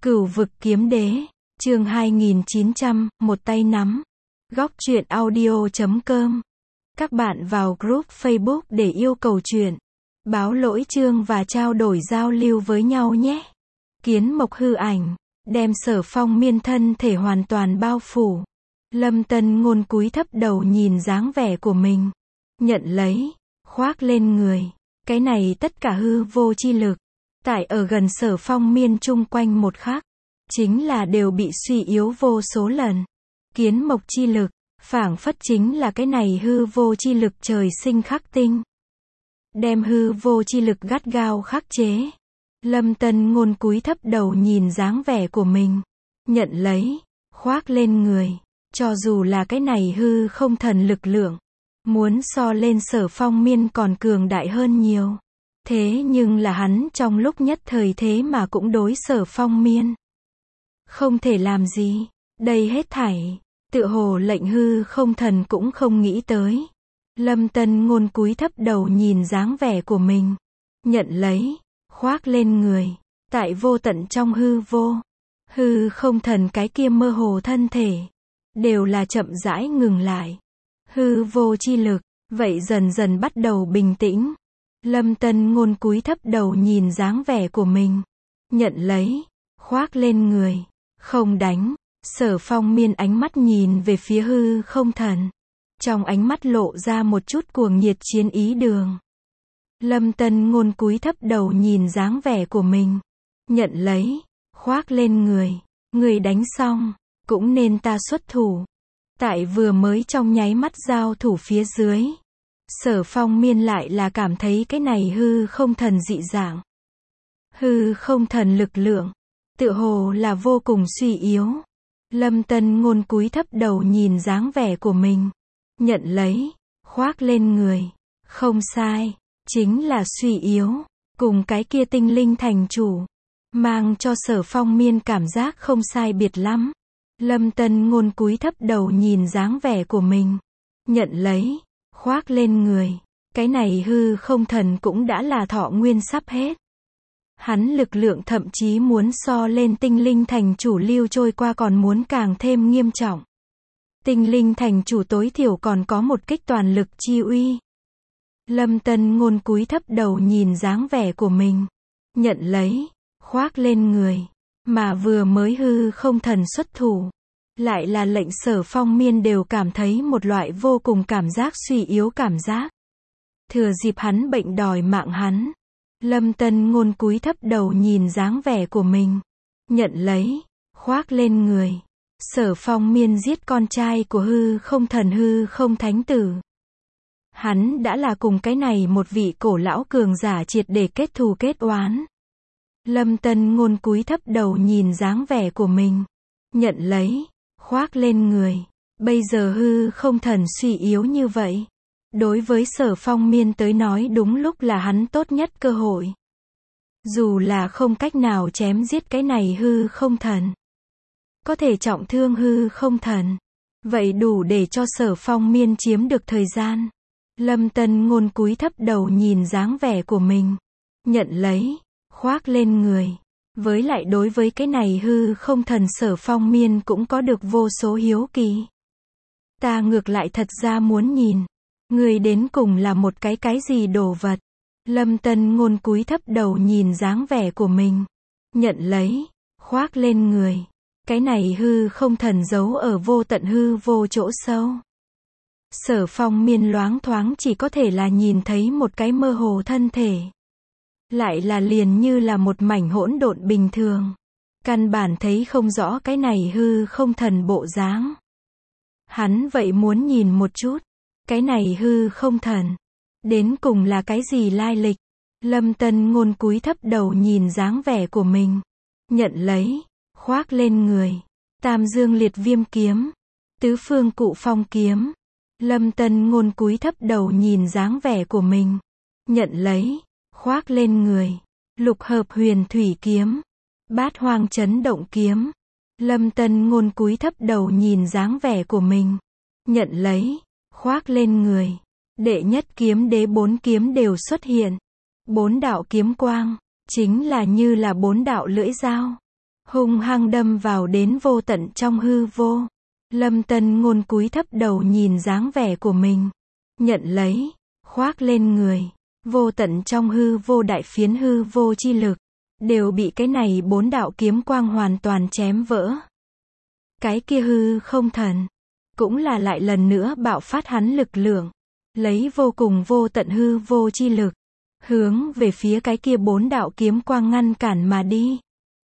Cửu vực kiếm đế, chương 2900, một tay nắm. Góc truyện audio.com. Các bạn vào group Facebook để yêu cầu truyện, báo lỗi chương và trao đổi giao lưu với nhau nhé. Kiến mộc hư ảnh, đem Sở Phong miên thân thể hoàn toàn bao phủ. Lâm Tân Ngôn cúi thấp đầu nhìn dáng vẻ của mình. Nhận lấy, khoác lên người. Cái này tất cả hư vô chi lực. Tại ở gần Sở Phong miên chung quanh một khắc, chính là đều bị suy yếu vô số lần. Kiến mộc chi lực, phảng phất chính là cái này hư vô chi lực trời sinh khắc tinh. Đem hư vô chi lực gắt gao khắc chế. Lâm Tân Ngôn cúi thấp đầu nhìn dáng vẻ của mình. Nhận lấy, khoác lên người. Cho dù là cái này hư không thần lực lượng, muốn so lên Sở Phong miên còn cường đại hơn nhiều. Thế nhưng là hắn trong lúc nhất thời thế mà cũng đối Sở Phong miên không thể làm gì. Đây hết thảy, tựa hồ lệnh hư không thần cũng không nghĩ tới. Lâm Tân Ngôn cúi thấp đầu nhìn dáng vẻ của mình. Nhận lấy, khoác lên người. Tại vô tận trong hư vô, hư không thần cái kia mơ hồ thân thể, đều là chậm rãi ngừng lại. Hư vô chi lực, vậy dần dần bắt đầu bình tĩnh. Lâm Tân Ngôn cúi thấp đầu nhìn dáng vẻ của mình. Nhận lấy, khoác lên người. Không đánh. Sở Phong miên ánh mắt nhìn về phía hư không thần. Trong ánh mắt lộ ra một chút cuồng nhiệt chiến ý đường. Lâm Tân Ngôn cúi thấp đầu nhìn dáng vẻ của mình. Nhận lấy, khoác lên người. Người đánh xong, cũng nên ta xuất thủ. Tại vừa mới trong nháy mắt giao thủ phía dưới, Sở Phong miên lại là cảm thấy cái này hư không thần dị dạng. Hư không thần lực lượng, tựa hồ là vô cùng suy yếu. Lâm Tân Ngôn cúi thấp đầu nhìn dáng vẻ của mình. Nhận lấy, khoác lên người. Không sai, chính là suy yếu. Cùng cái kia tinh linh thành chủ, mang cho Sở Phong miên cảm giác không sai biệt lắm. Lâm Tân Ngôn cúi thấp đầu nhìn dáng vẻ của mình. Nhận lấy, khoác lên người. Cái này hư không thần cũng đã là thọ nguyên sắp hết. Hắn lực lượng thậm chí muốn so lên tinh linh thành chủ lưu trôi qua còn muốn càng thêm nghiêm trọng. Tinh linh thành chủ tối thiểu còn có một kích toàn lực chi uy. Lâm Tân Ngôn cúi thấp đầu nhìn dáng vẻ của mình. Nhận lấy, khoác lên người. Mà vừa mới hư không thần xuất thủ, lại là lệnh Sở Phong miên đều cảm thấy một loại vô cùng cảm giác suy yếu cảm giác. Thừa dịp hắn bệnh đòi mạng hắn. Lâm Tân Ngôn cúi thấp đầu nhìn dáng vẻ của mình. Nhận lấy, khoác lên người. Sở Phong miên giết con trai của hư không thần hư không thánh tử. Hắn đã là cùng cái này một vị cổ lão cường giả triệt để kết thù kết oán. Lâm Tân Ngôn cúi thấp đầu nhìn dáng vẻ của mình. Nhận lấy, khoác lên người. Bây giờ hư không thần suy yếu như vậy. Đối với Sở Phong miên tới nói đúng lúc là hắn tốt nhất cơ hội. Dù là không cách nào chém giết cái này hư không thần, có thể trọng thương hư không thần, vậy đủ để cho Sở Phong miên chiếm được thời gian. Lâm Tân Ngôn cúi thấp đầu nhìn dáng vẻ của mình. Nhận lấy, khoác lên người. Với lại đối với cái này hư không thần Sở Phong miên cũng có được vô số hiếu kỳ. Ta ngược lại thật ra muốn nhìn, người đến cùng là một cái gì đồ vật. Lâm Tân Ngôn cúi thấp đầu nhìn dáng vẻ của mình. Nhận lấy, khoác lên người. Cái này hư không thần giấu ở vô tận hư vô chỗ sâu. Sở Phong miên loáng thoáng chỉ có thể là nhìn thấy một cái mơ hồ thân thể. Lại là liền như là một mảnh hỗn độn bình thường. Căn bản thấy không rõ cái này hư không thần bộ dáng. Hắn vậy muốn nhìn một chút. Cái này hư không thần, đến cùng là cái gì lai lịch? Lâm Tân Ngôn cúi thấp đầu nhìn dáng vẻ của mình. Nhận lấy, khoác lên người. Tam dương liệt viêm kiếm. Tứ phương cụ phong kiếm. Lâm Tân Ngôn cúi thấp đầu nhìn dáng vẻ của mình. Nhận lấy, khoác lên người. Lục hợp huyền thủy kiếm. Bát hoang chấn động kiếm. Lâm Tân Ngôn cúi thấp đầu nhìn dáng vẻ của mình. Nhận lấy, khoác lên người. Đệ nhất kiếm đế 4 kiếm đều xuất hiện. 4 đạo kiếm quang, chính là như là 4 đạo lưỡi dao. hung hăng đâm vào đến vô tận trong hư vô. Lâm Tân Ngôn cúi thấp đầu nhìn dáng vẻ của mình, nhận lấy, khoác lên người. Vô tận trong hư vô đại phiến hư vô chi lực, đều bị cái này 4 đạo kiếm quang hoàn toàn chém vỡ. Cái kia hư không thần, cũng là lại lần nữa bạo phát hắn lực lượng, lấy vô cùng vô tận hư vô chi lực, hướng về phía cái kia 4 đạo kiếm quang ngăn cản mà đi.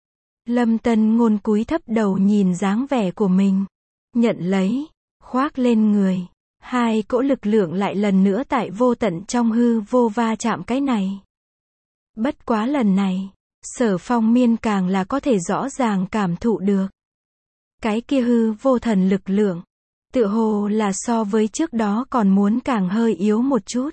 Lâm Tân Ngôn cúi thấp đầu nhìn dáng vẻ của mình, nhận lấy, khoác lên người. 2 cỗ lực lượng lại lần nữa tại vô tận trong hư vô va chạm cái này. Bất quá lần này, Sở Phong Miên càng là có thể rõ ràng cảm thụ được. Cái kia hư vô thần lực lượng, tựa hồ là so với trước đó còn muốn càng hơi yếu một chút.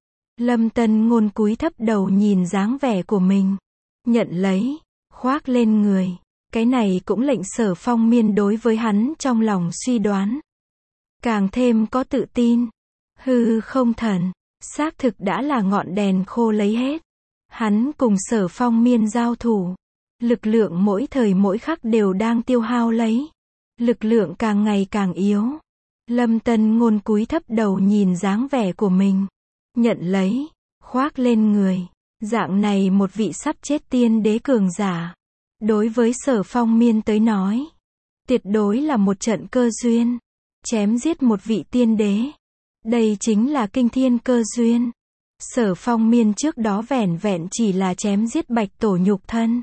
Lâm Tân Ngôn cúi thấp đầu nhìn dáng vẻ của mình, nhận lấy, khoác lên người. Cái này cũng lệnh Sở Phong Miên đối với hắn trong lòng suy đoán càng thêm có tự tin. Hư không thần, xác thực đã là ngọn đèn khô lấy hết. Hắn cùng Sở Phong Miên giao thủ, lực lượng mỗi thời mỗi khắc đều đang tiêu hao lấy. Lực lượng càng ngày càng yếu. Lâm Tân Ngôn cúi thấp đầu nhìn dáng vẻ của mình, nhận lấy, khoác lên người. Dạng này một vị sắp chết tiên đế cường giả, đối với Sở Phong Miên tới nói, tuyệt đối là một trận cơ duyên. Chém giết một vị tiên đế, đây chính là kinh thiên cơ duyên. Sở Phong Miên trước đó vẻn vẹn chỉ là chém giết Bạch Tổ nhục thân,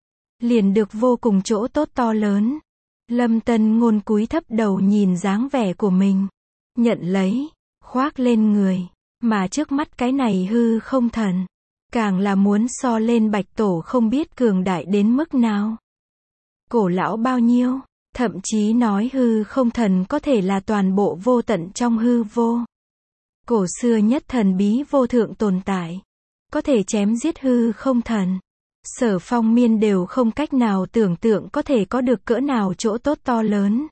liền được vô cùng chỗ tốt to lớn. Lâm Tân Ngôn cúi thấp đầu nhìn dáng vẻ của mình, nhận lấy, khoác lên người. Mà trước mắt cái này hư không thần, càng là muốn so lên Bạch Tổ không biết cường đại đến mức nào, cổ lão bao nhiêu. Thậm chí nói hư không thần có thể là toàn bộ vô tận trong hư vô. Cổ xưa nhất thần bí vô thượng tồn tại, có thể chém giết hư không thần. Sở Phong Miên đều không cách nào tưởng tượng có thể có được cỡ nào chỗ tốt to lớn.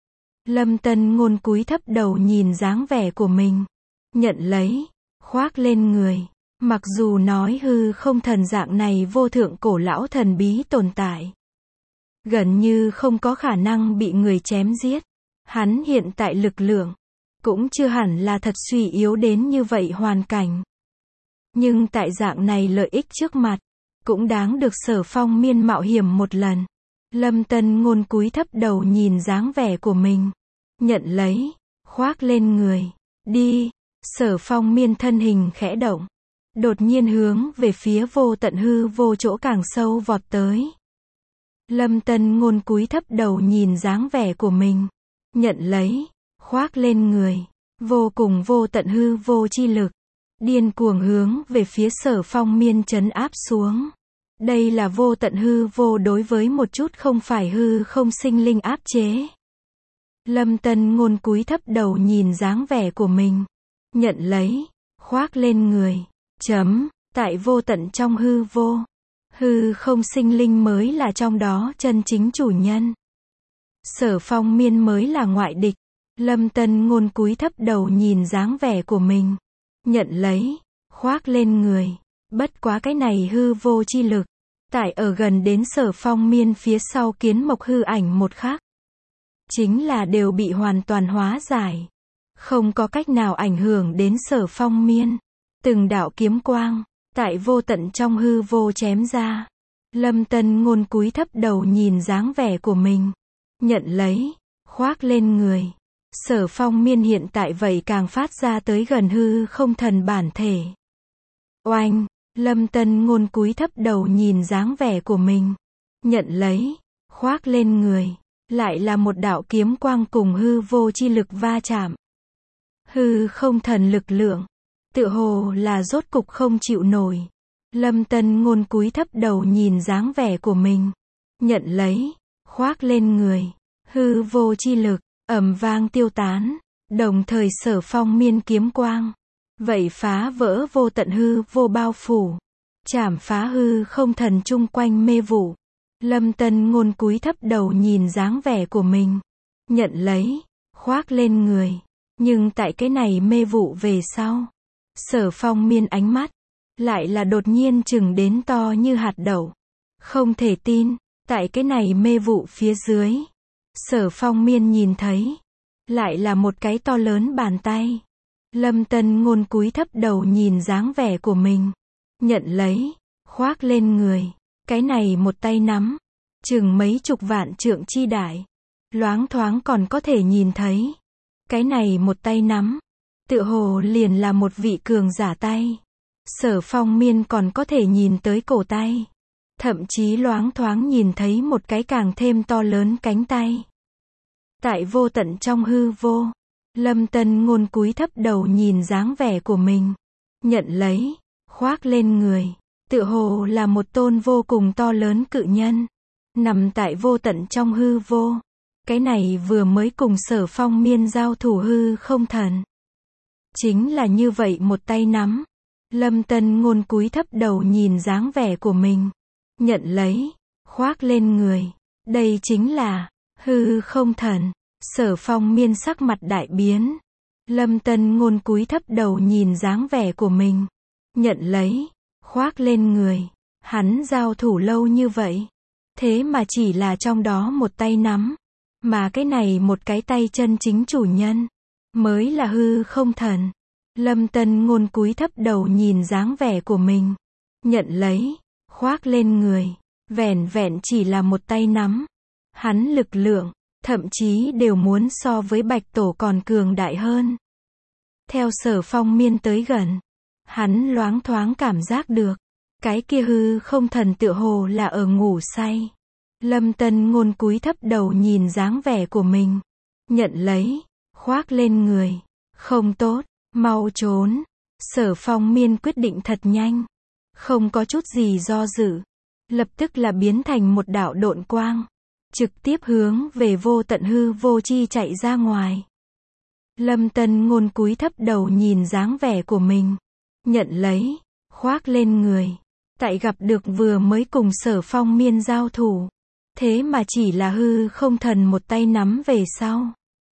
Lâm Tân Ngôn cúi thấp đầu nhìn dáng vẻ của mình, nhận lấy, khoác lên người. Mặc dù nói hư không thần dạng này vô thượng cổ lão thần bí tồn tại, gần như không có khả năng bị người chém giết. Hắn hiện tại lực lượng, cũng chưa hẳn là thật suy yếu đến như vậy hoàn cảnh. Nhưng tại dạng này lợi ích trước mặt, cũng đáng được Sở Phong Miên mạo hiểm một lần. Lâm Tân Ngôn cúi thấp đầu nhìn dáng vẻ của mình, nhận lấy, khoác lên người. Đi. Sở Phong Miên thân hình khẽ động, đột nhiên hướng về phía vô tận hư vô chỗ càng sâu vọt tới. Lâm Tân Ngôn cúi thấp đầu nhìn dáng vẻ của mình, nhận lấy, khoác lên người. Vô cùng vô tận hư vô chi lực, điên cuồng hướng về phía Sở Phong Miên trấn áp xuống. Đây là vô tận hư vô đối với một chút không phải hư không sinh linh áp chế. Lâm Tân Ngôn cúi thấp đầu nhìn dáng vẻ của mình, nhận lấy, khoác lên người. Tại vô tận trong hư vô, hư không sinh linh mới là trong đó chân chính chủ nhân. Sở Phong Miên mới là ngoại địch. Lâm Tân Ngôn cúi thấp đầu nhìn dáng vẻ của mình, nhận lấy, khoác lên người. Bất quá cái này hư vô chi lực, tại ở gần đến Sở Phong Miên phía sau kiến mộc hư ảnh một khắc, chính là đều bị hoàn toàn hóa giải, không có cách nào ảnh hưởng đến Sở Phong Miên. Từng đạo kiếm quang, tại vô tận trong hư vô chém ra. Lâm Tân Ngôn cúi thấp đầu nhìn dáng vẻ của mình, nhận lấy, khoác lên người. Sở Phong Miên hiện tại vậy càng phát ra tới gần hư không thần bản thể. Oanh, Lâm Tân Ngôn cúi thấp đầu nhìn dáng vẻ của mình, nhận lấy, khoác lên người. Lại là một đạo kiếm quang cùng hư vô chi lực va chạm. Hư không thần lực lượng, tựa hồ là rốt cục không chịu nổi. Lâm Tân Ngôn cúi thấp đầu nhìn dáng vẻ của mình, nhận lấy, khoác lên người. Hư vô chi lực, ầm vang tiêu tán, đồng thời Sở Phong Miên kiếm quang, vậy phá vỡ vô tận hư vô bao phủ, chảm phá hư không thần chung quanh mê vụ. Lâm Tân Ngôn cúi thấp đầu nhìn dáng vẻ của mình, nhận lấy, khoác lên người. Nhưng tại cái này mê vụ về sau, Sở Phong Miên ánh mắt lại là đột nhiên chừng đến to như hạt đậu. Không thể tin, Tại cái này mê vụ phía dưới, Sở Phong Miên nhìn thấy, lại là một cái to lớn bàn tay. Lâm Tân Ngôn cúi thấp đầu nhìn dáng vẻ của mình, nhận lấy, khoác lên người. Cái này một tay nắm, chừng mấy chục vạn trượng chi đại, loáng thoáng còn có thể nhìn thấy. Cái này một tay nắm, tựa hồ liền là một vị cường giả tay. Sở Phong Miên còn có thể nhìn tới cổ tay, thậm chí loáng thoáng nhìn thấy một cái càng thêm to lớn cánh tay. Tại vô tận trong hư vô, Lâm Tân Ngôn cúi thấp đầu nhìn dáng vẻ của mình, nhận lấy, khoác lên người, tựa hồ là một tôn vô cùng to lớn cự nhân, nằm tại vô tận trong hư vô. Cái này vừa mới cùng Sở Phong Miên giao thủ hư không thần. Chính là như vậy một tay nắm. Lâm Tân Ngôn cúi thấp đầu nhìn dáng vẻ của mình, nhận lấy, khoác lên người. Đây chính là hư không thần. Sở Phong Miên sắc mặt đại biến. Lâm Tân Ngôn cúi thấp đầu nhìn dáng vẻ của mình, nhận lấy, khoác lên người. Hắn giao thủ lâu như vậy, thế mà chỉ là trong đó một tay nắm, mà cái này một cái tay chân chính chủ nhân, mới là hư không thần. Lâm Tân Ngôn cúi thấp đầu nhìn dáng vẻ của mình, nhận lấy, khoác lên người. Vẻn vẹn chỉ là một tay nắm, hắn lực lượng, thậm chí đều muốn so với Bạch Tổ còn cường đại hơn. Theo Sở Phong Miên tới gần, hắn loáng thoáng cảm giác được, cái kia hư không thần tựa hồ là ở ngủ say. Lâm Tân Ngôn cúi thấp đầu nhìn dáng vẻ của mình, nhận lấy, khoác lên người. Không tốt, mau trốn. Sở Phong Miên quyết định thật nhanh, không có chút gì do dự, lập tức là biến thành một đạo độn quang, trực tiếp hướng về vô tận hư vô chi chạy ra ngoài. Lâm Tân Ngôn cúi thấp đầu nhìn dáng vẻ của mình, nhận lấy, khoác lên người. Tại gặp được vừa mới cùng Sở Phong Miên giao thủ, thế mà chỉ là hư không thần một tay nắm về sau.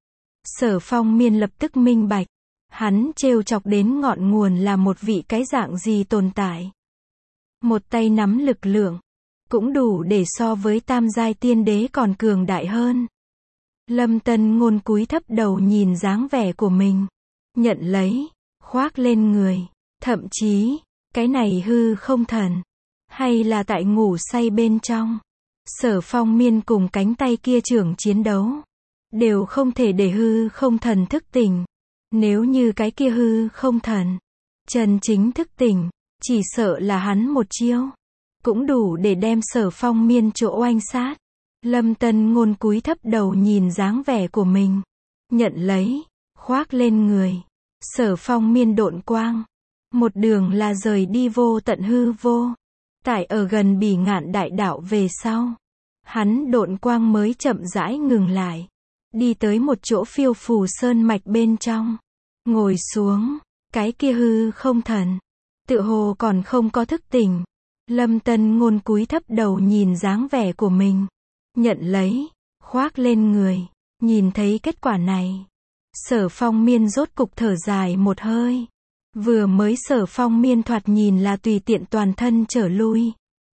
Sở Phong Miên lập tức minh bạch, hắn trêu chọc đến ngọn nguồn là một vị cái dạng gì tồn tại. Một tay nắm lực lượng, cũng đủ để so với tam giai tiên đế còn cường đại hơn. Lâm Tân Ngôn cúi thấp đầu nhìn dáng vẻ của mình, nhận lấy, khoác lên người. Thậm chí, cái này hư không thần, hay là tại ngủ say bên trong, Sở Phong Miên cùng cánh tay kia trưởng chiến đấu, đều không thể để hư không thần thức tỉnh. Nếu như cái kia hư không thần chân chính thức tỉnh, chỉ sợ là hắn một chiêu, cũng đủ để đem Sở Phong Miên chỗ oanh sát. Lâm Tân Ngôn cúi thấp đầu nhìn dáng vẻ của mình, nhận lấy, khoác lên người. Sở Phong Miên độn quang, một đường là rời đi vô tận hư vô. Tại ở gần Bỉ Ngạn Đại Đạo về sau, hắn độn quang mới chậm rãi ngừng lại, đi tới một chỗ phiêu phù sơn mạch bên trong, ngồi xuống. Cái kia hư không thần, tựa hồ còn không có thức tỉnh. Lâm Tân Ngôn cúi thấp đầu nhìn dáng vẻ của mình, nhận lấy, khoác lên người. Nhìn thấy kết quả này, Sở Phong Miên rốt cục thở dài một hơi. Vừa mới Sở Phong Miên thoạt nhìn là tùy tiện toàn thân trở lui.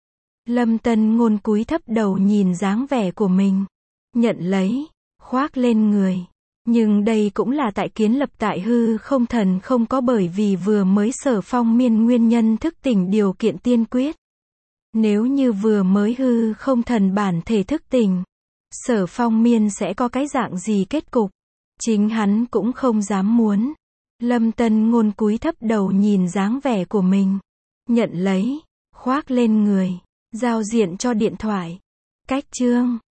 Lâm Tân Ngôn cúi thấp đầu nhìn dáng vẻ của mình, nhận lấy, khoác lên người. Nhưng đây cũng là tại kiến lập tại hư không thần không có bởi vì vừa mới Sở Phong Miên nguyên nhân thức tỉnh điều kiện tiên quyết. Nếu như vừa mới hư không thần bản thể thức tỉnh, Sở Phong Miên sẽ có cái dạng gì kết cục, chính hắn cũng không dám muốn. Lâm Tân Ngôn cúi thấp đầu nhìn dáng vẻ của mình, nhận lấy, khoác lên người. Giao diện cho điện thoại. Cách chương